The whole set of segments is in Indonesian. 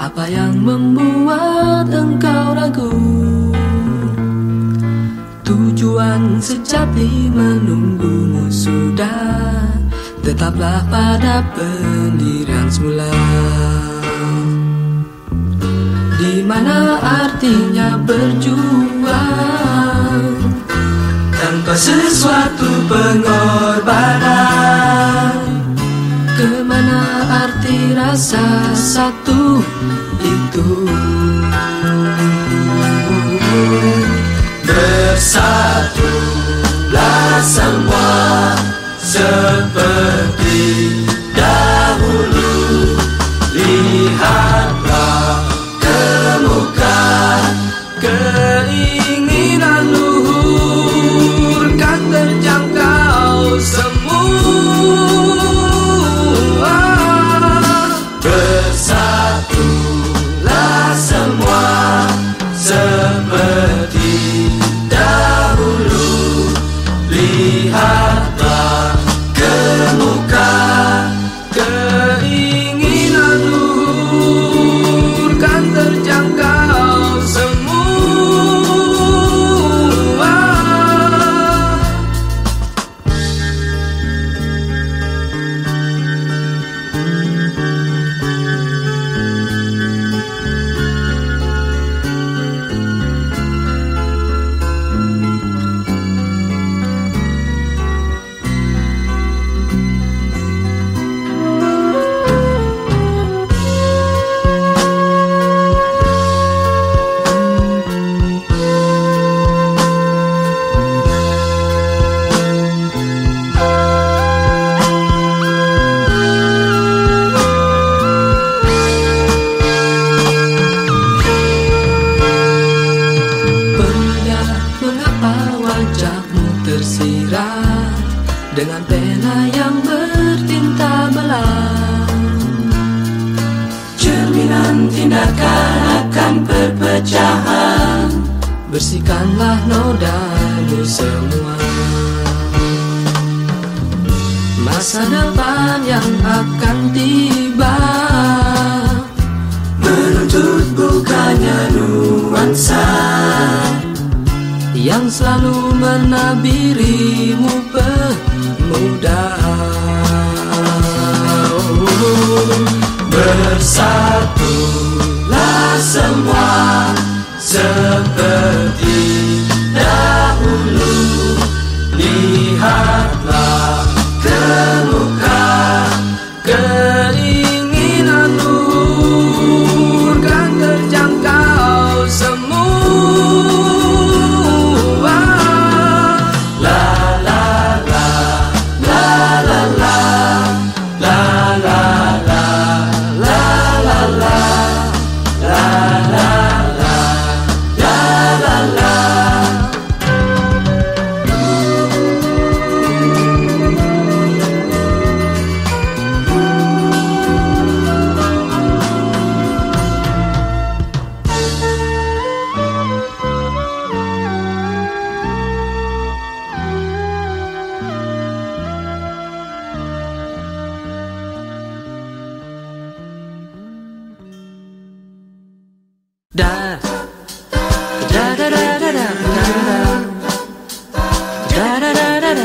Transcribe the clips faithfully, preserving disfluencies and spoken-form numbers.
Apa yang membuat engkau ragu? Tujuan sejati menunggumu sudah. Tetaplah pada pendirian semula. Di mana artinya berjuang tanpa sesuatu pengorbanan? Kemana arti rasa satu itu? Bersatulah semua seperti dahulu. Lihatlah ke muka, keinginan luhur kan terjangkau semua. Bersatulah semua seperti dahulu. Lihatlah ke muka, keinginan luhur kan terjangkau semua. Tersirat dengan pena yang bertinta belang, cerminan tindakan akan perpecahan. Bersihkanlah nodamu semua. Masa depan yang akan tiba menuntut bukannya nuansa yang selalu menabirimu pemuda. Bersatulah semua seperti dahulu. Lihatlah ke muka, keinginan luhur kan terjangkau semua. Da da da da da da da da da da da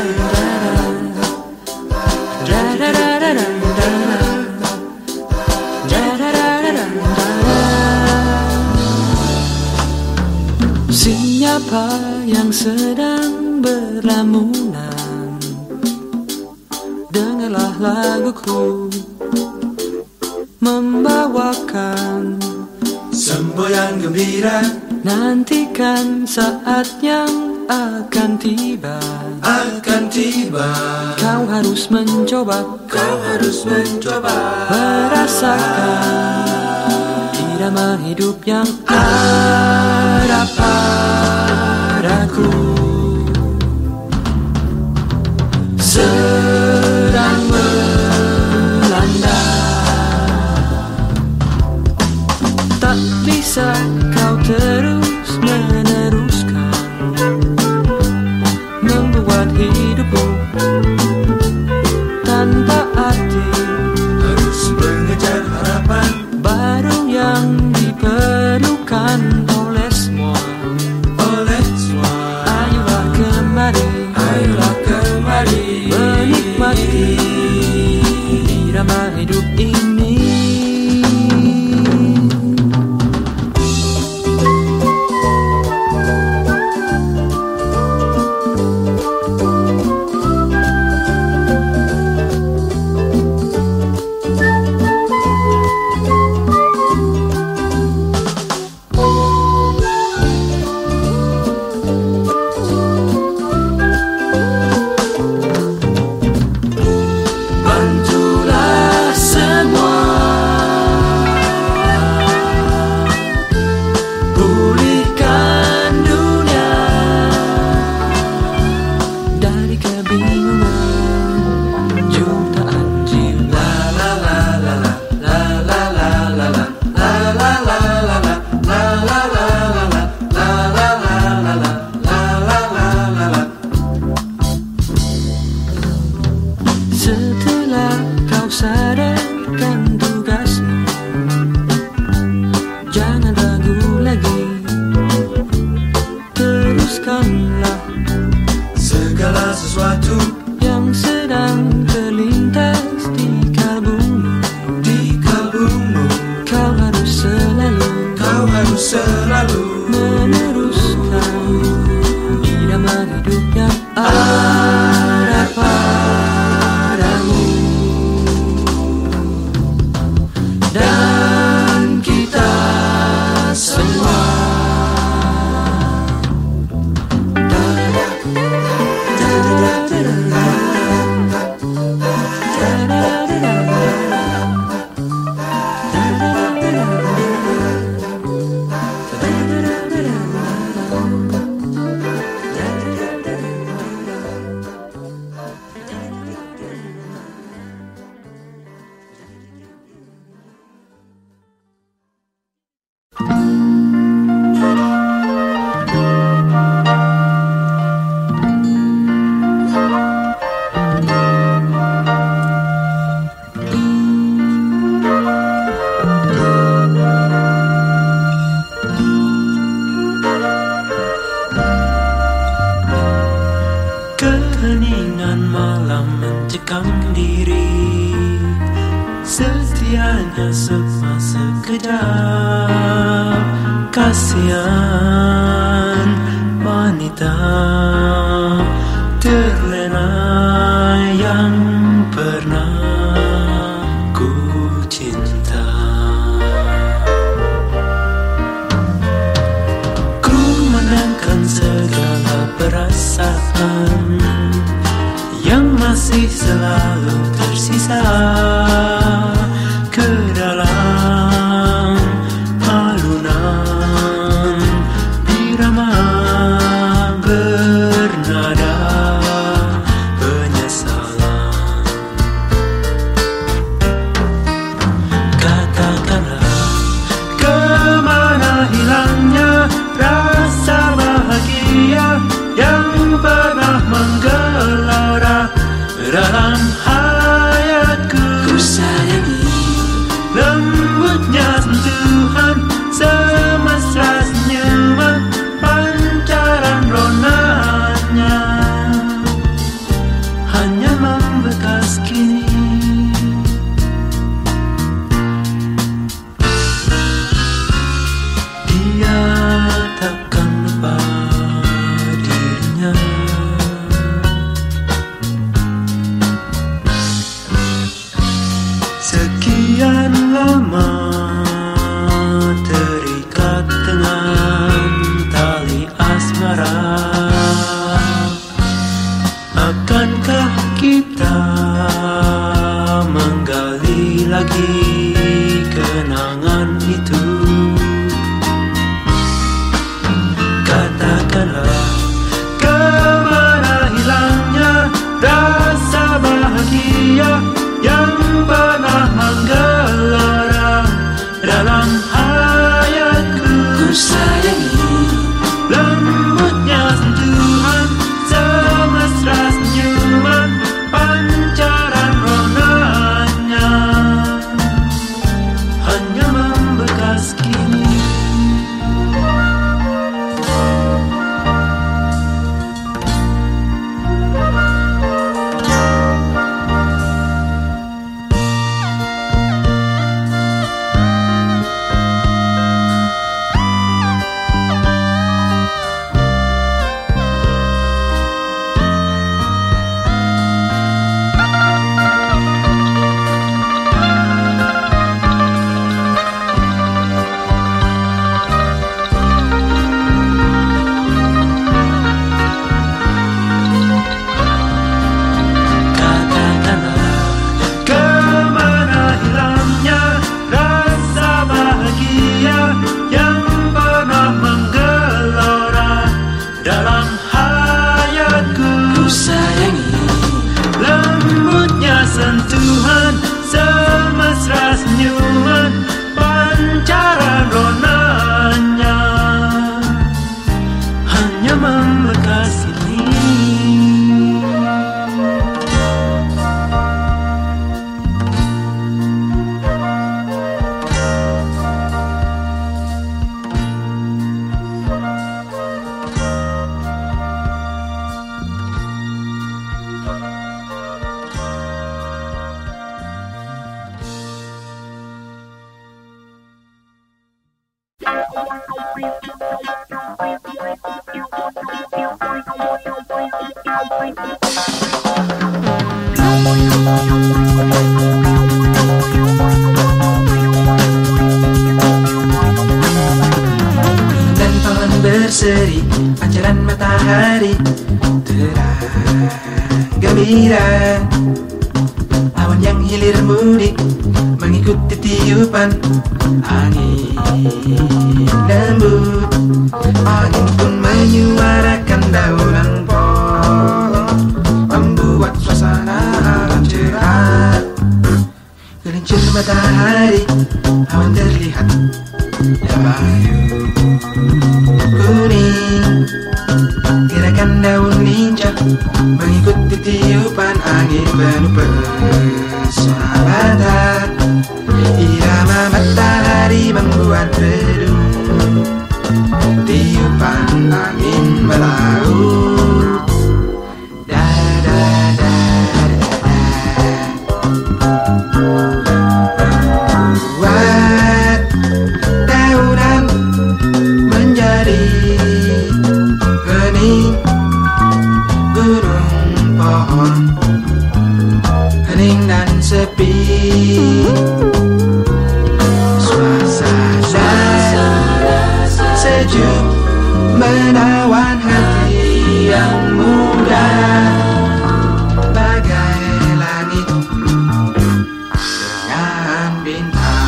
siapa yang sedang berlamunan, dengarlah laguku membawakan semboyan gembira. Nantikan saat yang akan tiba, akan tiba. Kau harus mencoba, kau harus mencoba merasakan irama hidup yang ada padaku. Sedang melanda, tak bisa kau terus meneruskan membuat hidupmu tanpa arti. Harus mengejar harapan baru yang selalu meneruskan irama hidup yang ada padamu. Dan kita semua keheningan malam mencekam diri, setianya semua sekedar. Kasihan wanita terlena yang pernah ku cinta. Ku menangkan segala perasaan yang masih selalu tersisa ke dalam alunan irama bernada penyesalan. Katakanlah, kemana hilangnya rasa bahagia yang pernah menggelora dalam hayatku. Ku sayangi lembutnya sentuhan, semesra senyuman, pancaran ronanya hanya membekas kini. Dia takkan lupa dirinya. Sekian lama terikat dengan tali asmara, akankah kita menggali lagi kenangan itu? Katakanlah, kemana hilangnya rasa bahagia yang pernah menggelora dalam hayatku. Ku sayangi lembutnya sentuhan, semesra senyuman, pancaran ronanya hanya membekas kini. Dan pohon berseri, pancaran matahari terang gembira. Awan yang hilir mudik mengikuti tiupan angin lembut. Angin pun menyuarakan daunan pohon, membuat suasana alam cerah. Gelincir matahari, awan terlihat layu kuning. Gerakan daun lincah mengikuti tiupan angin penuh pesona mata. Irama matahari membuat redup, tiupan angin melaut. Da da da da da. Buat daunan menjadi hening, gunung pohon hening dan sepi. Suasana sejuk menawan hati yang muda, bagai langit dengan bintang.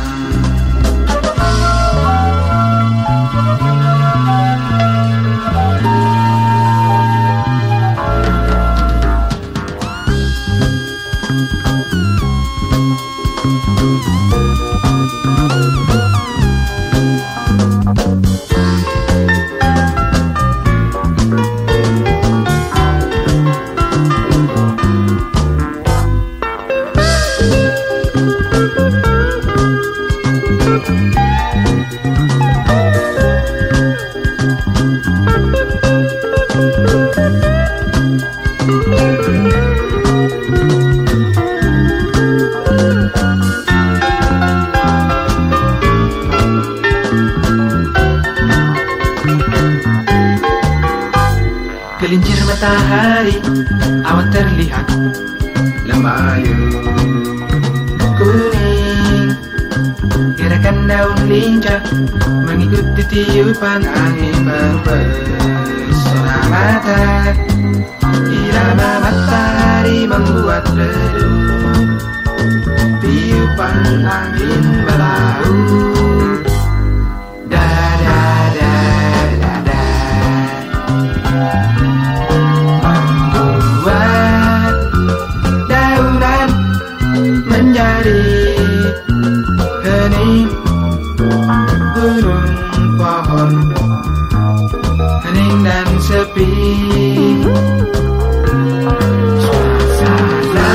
Gelincir matahari, awan terlihat layu kuning. Gerakan daun lincah mengikuti tiupan angin berpesona mata. Irama matahari membuat redup, tiupan angin melaut. Da da da da da. Membuat daunan menjadi hening, gunung pohon hening dan sepi. Suasana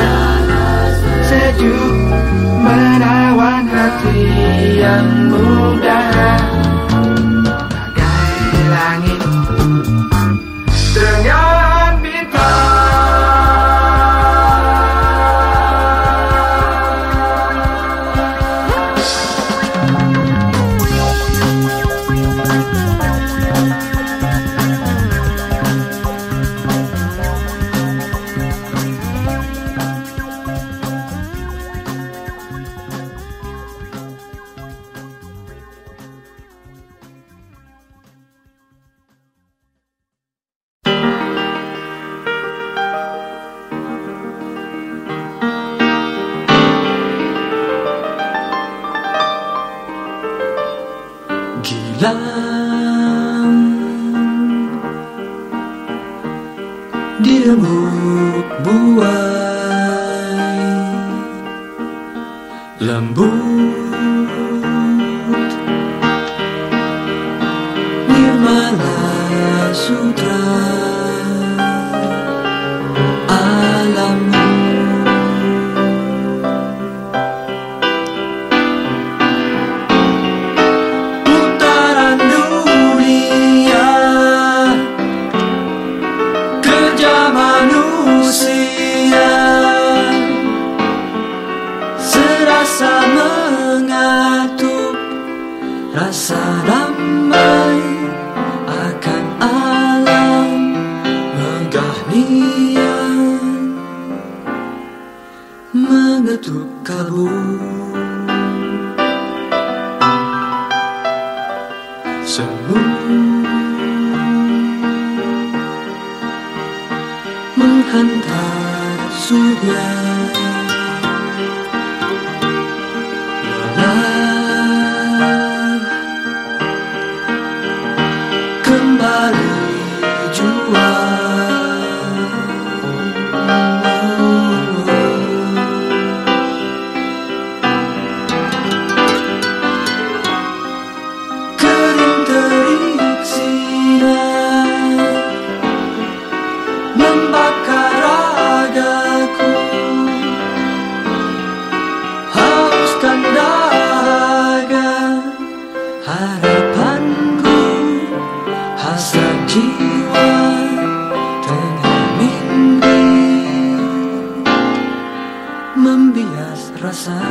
sejuk menawan hati yang muda, bagai langit dengan bintang. Gilang di remuk buai, lembut nirmala sutra alammu. rasa damai akan alam megah niat mengetuk kalbu. Semu menghantar surya, lelah kembali jua. Kering terik sinar membakar ragaku, hauskan dahaga harapanku, hasrat jiwa tengah mimpi membias rasa.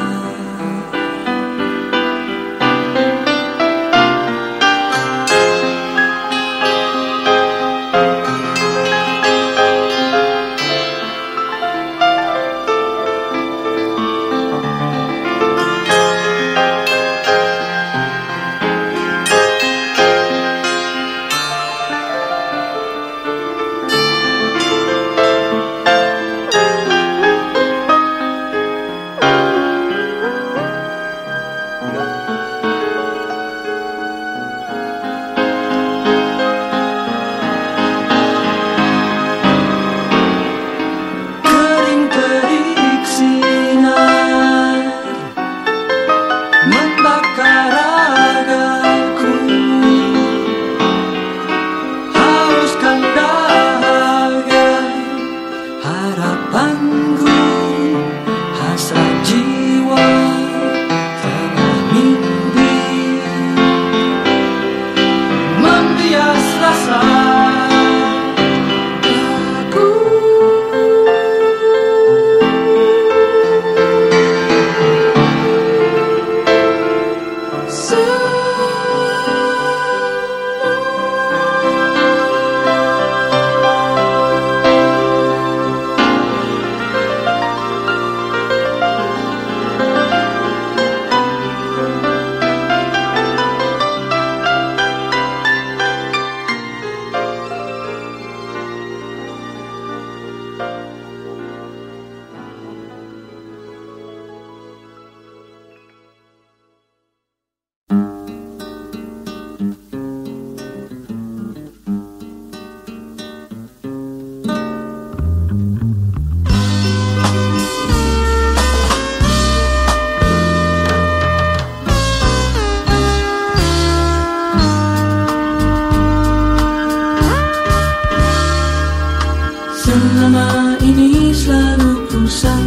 Selama ini selalu ku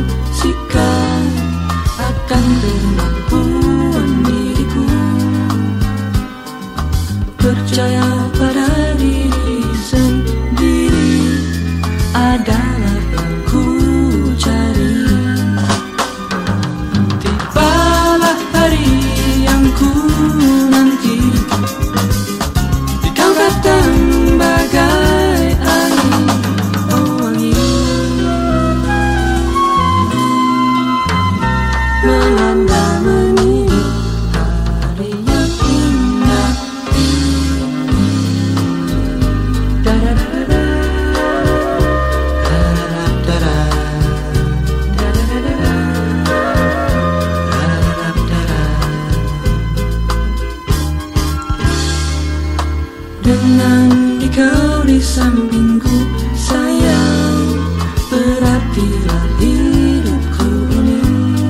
saksikan akan kemampuan diriku, percaya pada diri sendiri adalah yang ku cari. Tibalah hari yang ku nanti, kau datang bagai angin. Dengan dikau di sampingku sayang, berartilah hidupku ini.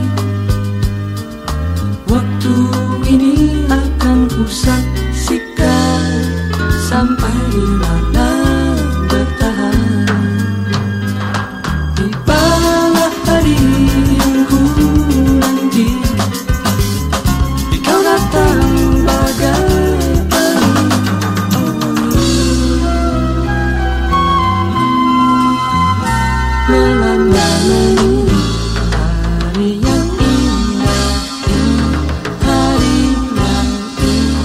Waktu ini akan ku saksikan sampai di mana bertahan. Tibalah hari yang ku nanti, kau datang bagai hari yang indah, hari yang indah.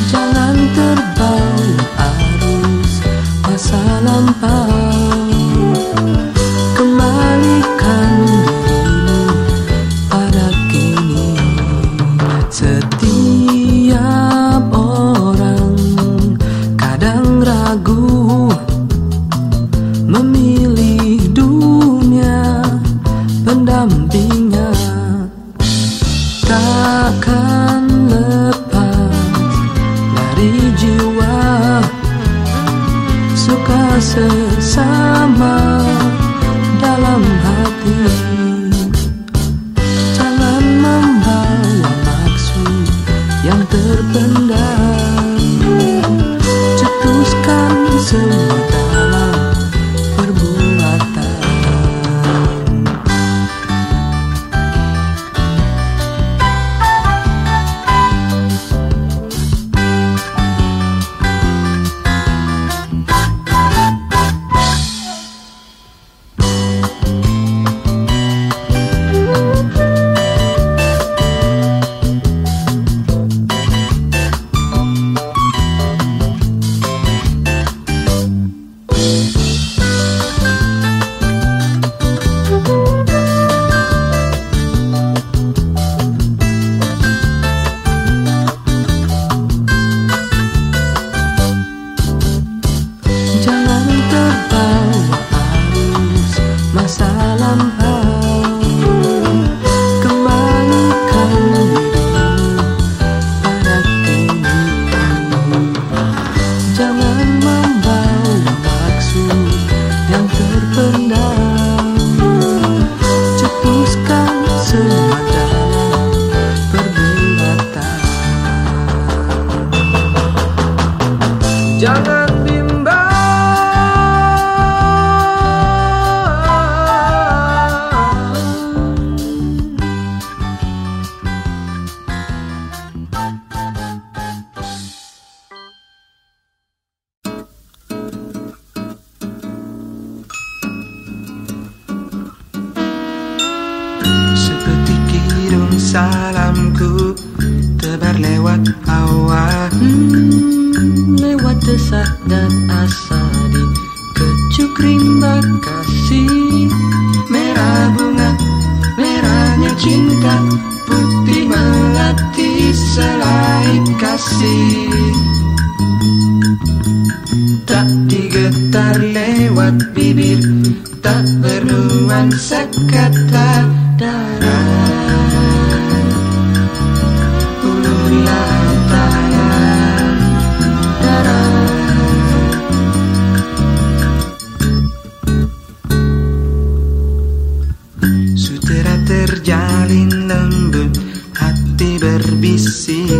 Jangan terbawa arus masa lampau, kembalikan dirimu pada kini. Setiap orang kadang ragu memilih dunia pendampingnya. Takkan lepas dari jiwa suka sesama dalam hati. Jangan membawa maksud yang terpendam, cetuskan semua dalam perbuatan. Jangan terbawa arus masa lampau, kembalikan dirimu pada kini. Jangan membawa maksud yang terpendam, cetuskan semua dalam perbuatan. Jangan bimbang seperti kidung salamku tebar lewat hawa, hmm, lewat desak dan asa di kecup rimba kasih. Merah bunga, merahnya cinta, putih melati selai kasih. Tak digetar lewat bibir, tak bernuansa kata darat. Ulurlah tangan darat. Sutera terjalin lembut, hati berbisik.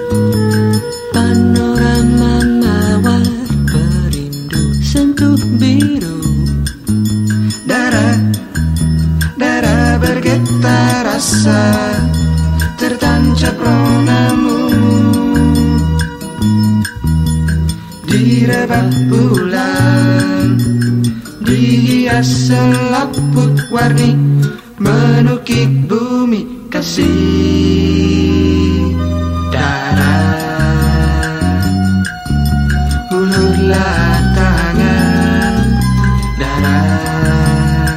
Panorama mawar perindu sentuh biru. Darah, darah bergetar rasa, tertancap ronamu. Direbah bulan, dihias selaput warni, menukik bumi kasih. Darah, ulurlah tangan darah.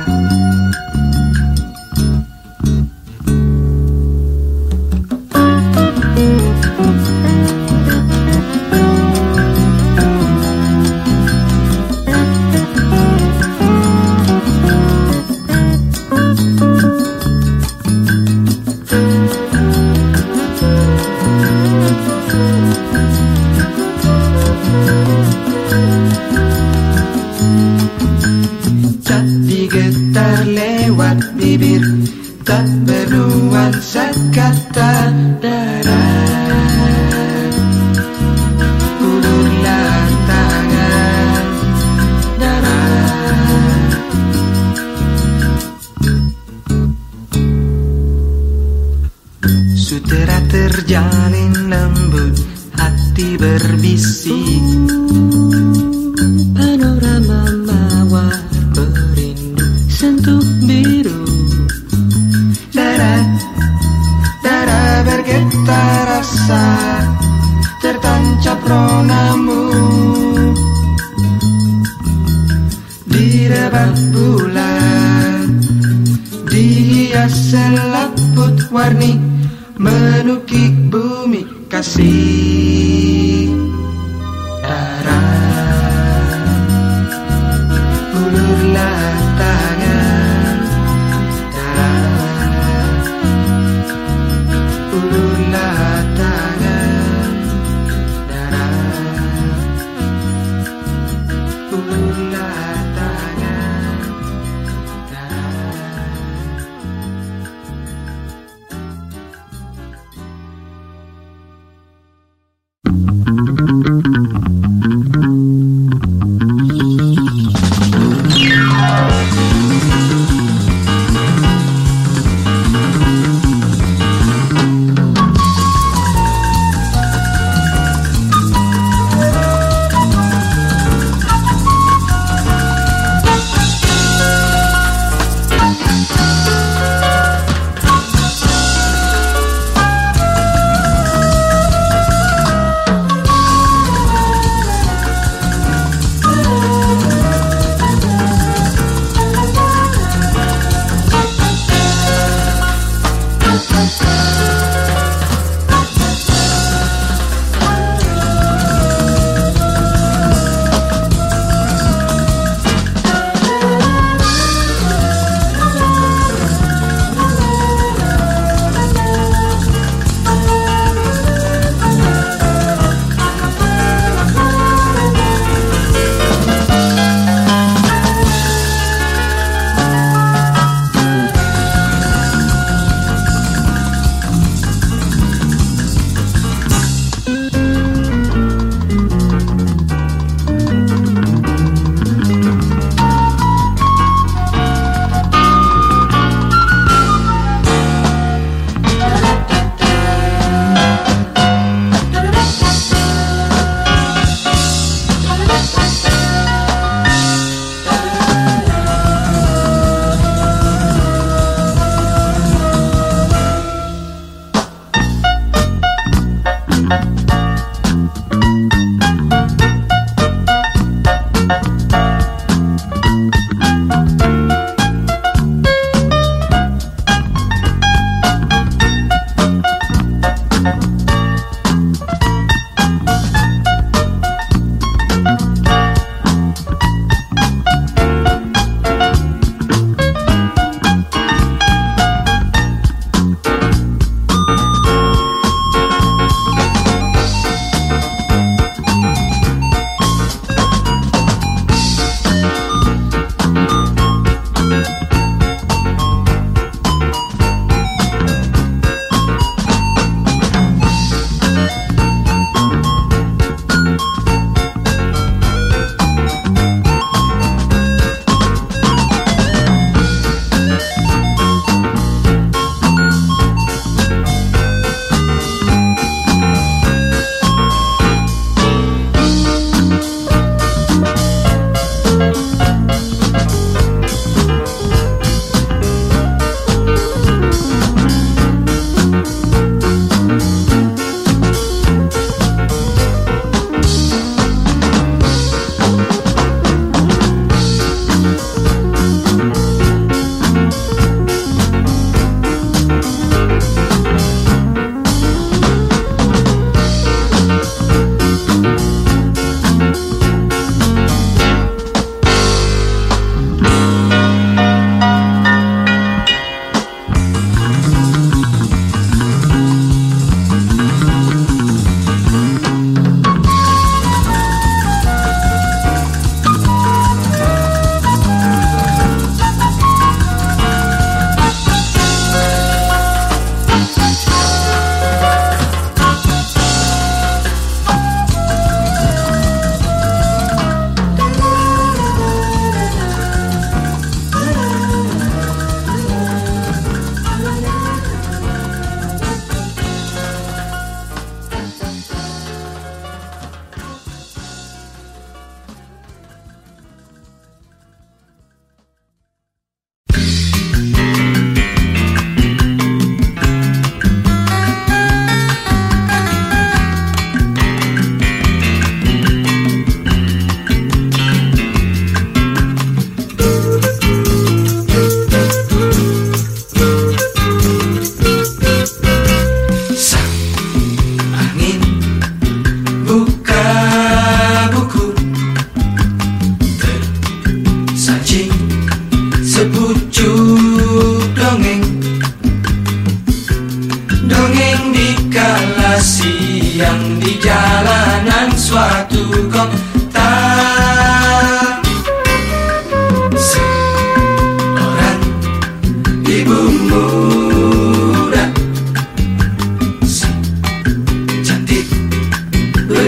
Tak digetar lewat bibir, tak bernuansa kata darat. Ulurlah tangan darat. Sutera terjalin lembut, hati berbisik. Panorama mawar perindu sentuh biru. Darah, darah bergetar rasa, tertancap pesonamu di debat bulan, dihias selaput warni menukik bumi kasih darah. Ulurlah tangan darah, ulurlah tangan darah, ulurlah tangan darah.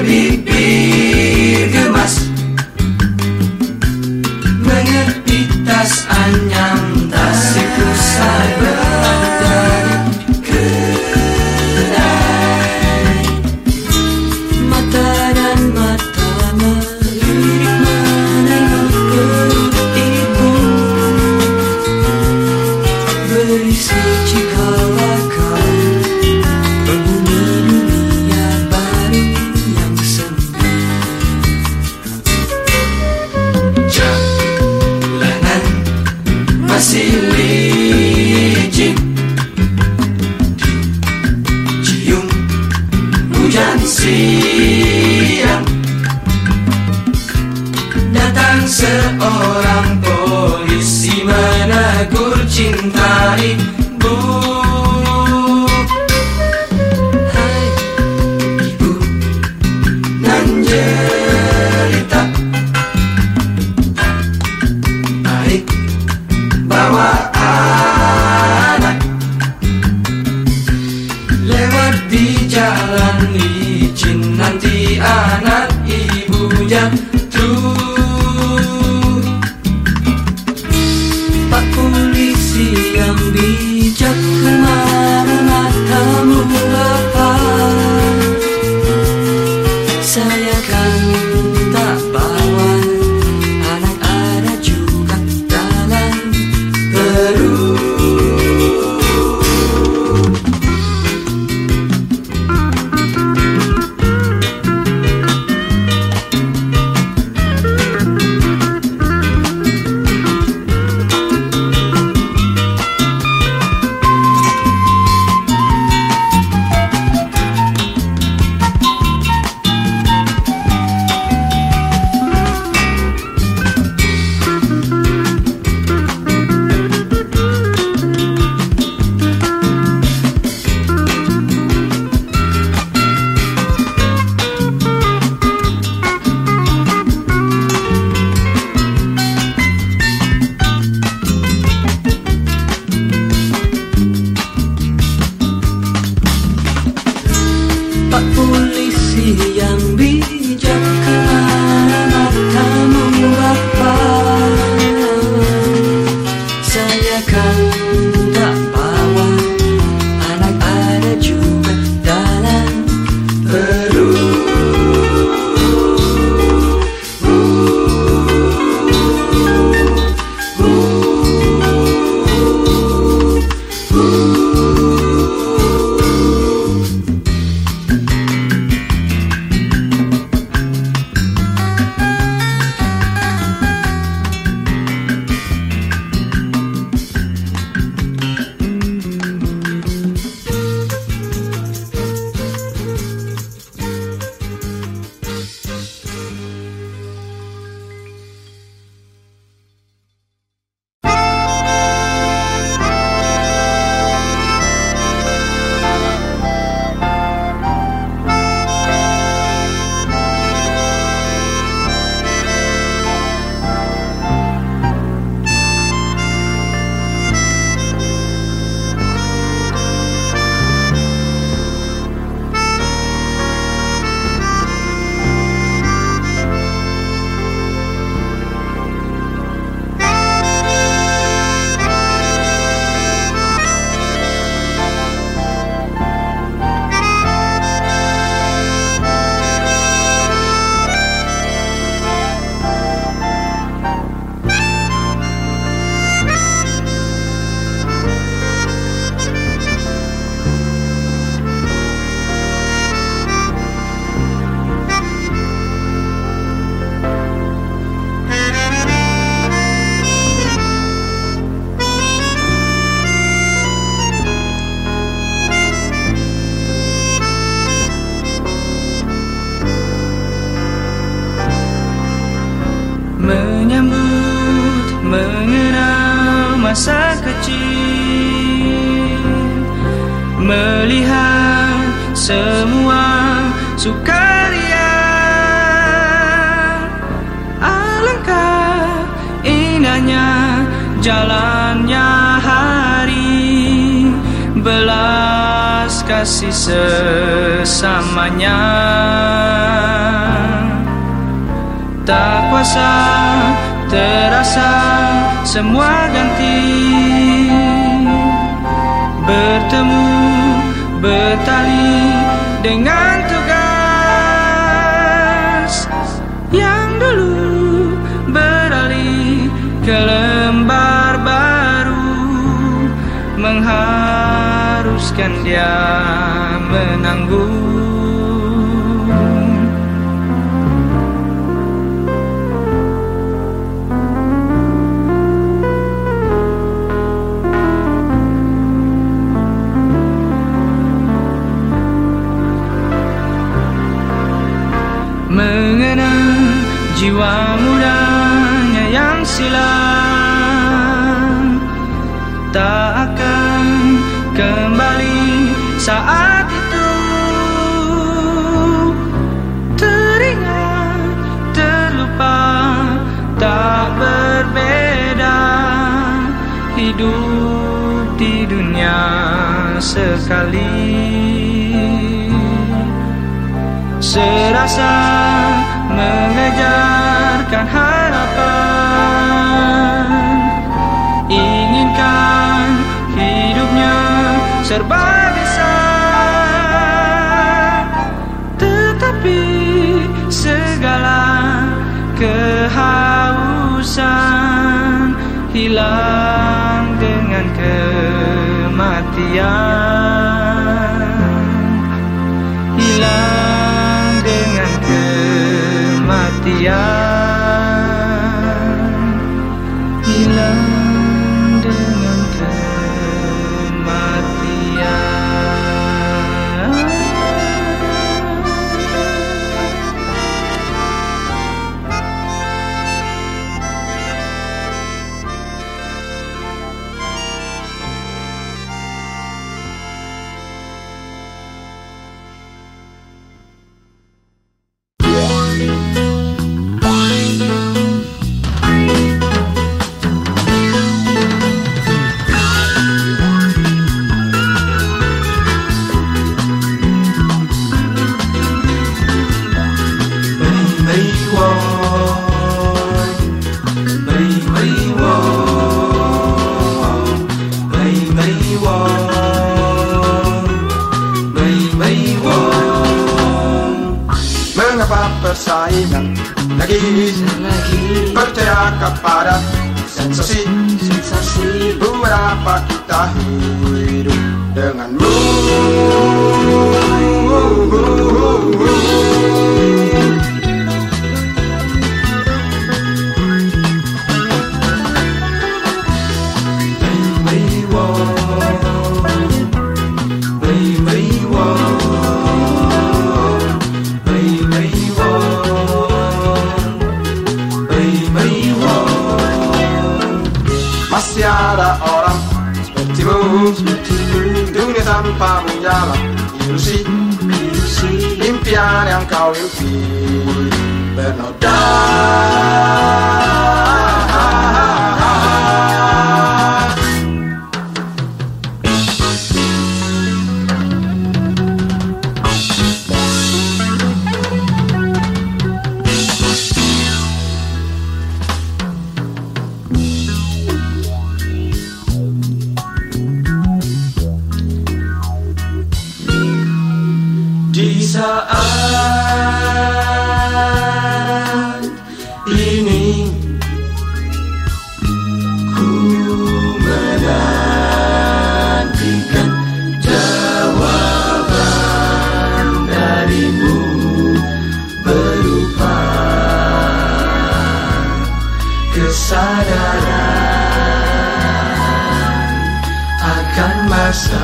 bibir gemas, mengerti tas anyam, tas pusai berada kedai. Mata dan mata melirik menengok perut ibu, berisi cikala kau menghuni dunia baru yang sempit. Jalanan masih licin, dicium hujan siang. Datang seorang polisi menegur cinta ibu. Hai ibu nan jelita, baik bawa anak, lewat di jalan licin, nanti anak ibu jatuh. Pak polisi yang bijak, kemana matamu lepas? Saya kan tak bawa anak, ada juga dalam perut. Pak polisi yang bijak, kemana matamu lepas? Saya kan tak bawa anak, ada juga dalam perut. Menyambut, mengenang masa kecil, melihat semua sukaria. Alangkah indahnya jalannya hari, belas kasih sesamanya. Serasa, terasa semua ganti. Bertemu, bertali dengan tugas yang dulu beralih ke lembar baru, mengharuskan dia menanggung. Mengenang jiwa mudanya yang silam, tak akan kembali saat itu. Teringat, terlupa, tak berbeda. Hidup di dunia sekali. Serasa mengejarkan harapan, inginkan hidupnya serba bisa, tetapi segala kehausan hilang dengan kematian, hilang dengan kematian, hilang dengan kematian. Mengapa persaingan lagi, Lagi percaya kepada sensasi, sensasi. buat apa kita hidup denganmu? Masih ada orang sepertimu, dunia tanpa menjalan ilusi, impian yang kau impi bernoda. Di saat ini ku menantikan jawaban darimu berupa kesadaran akan masa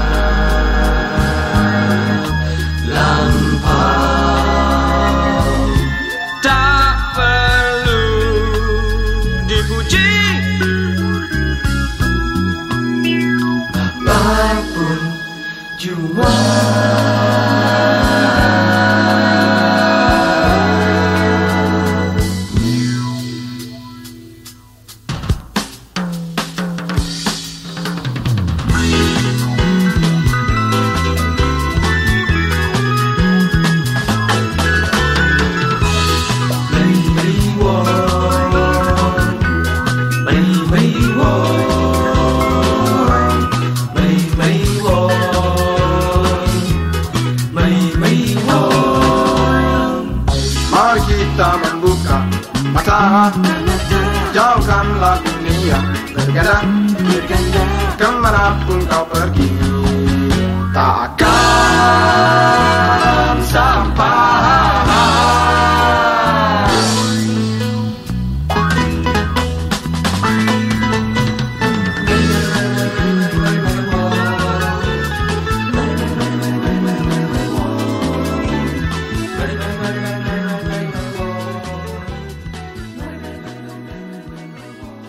lampau. Tak perlu dipuji, apapun jua. Mari kita membuka mata, jauhkanlah dunia berganda, kemanapun kau pergi, tak akan sampai.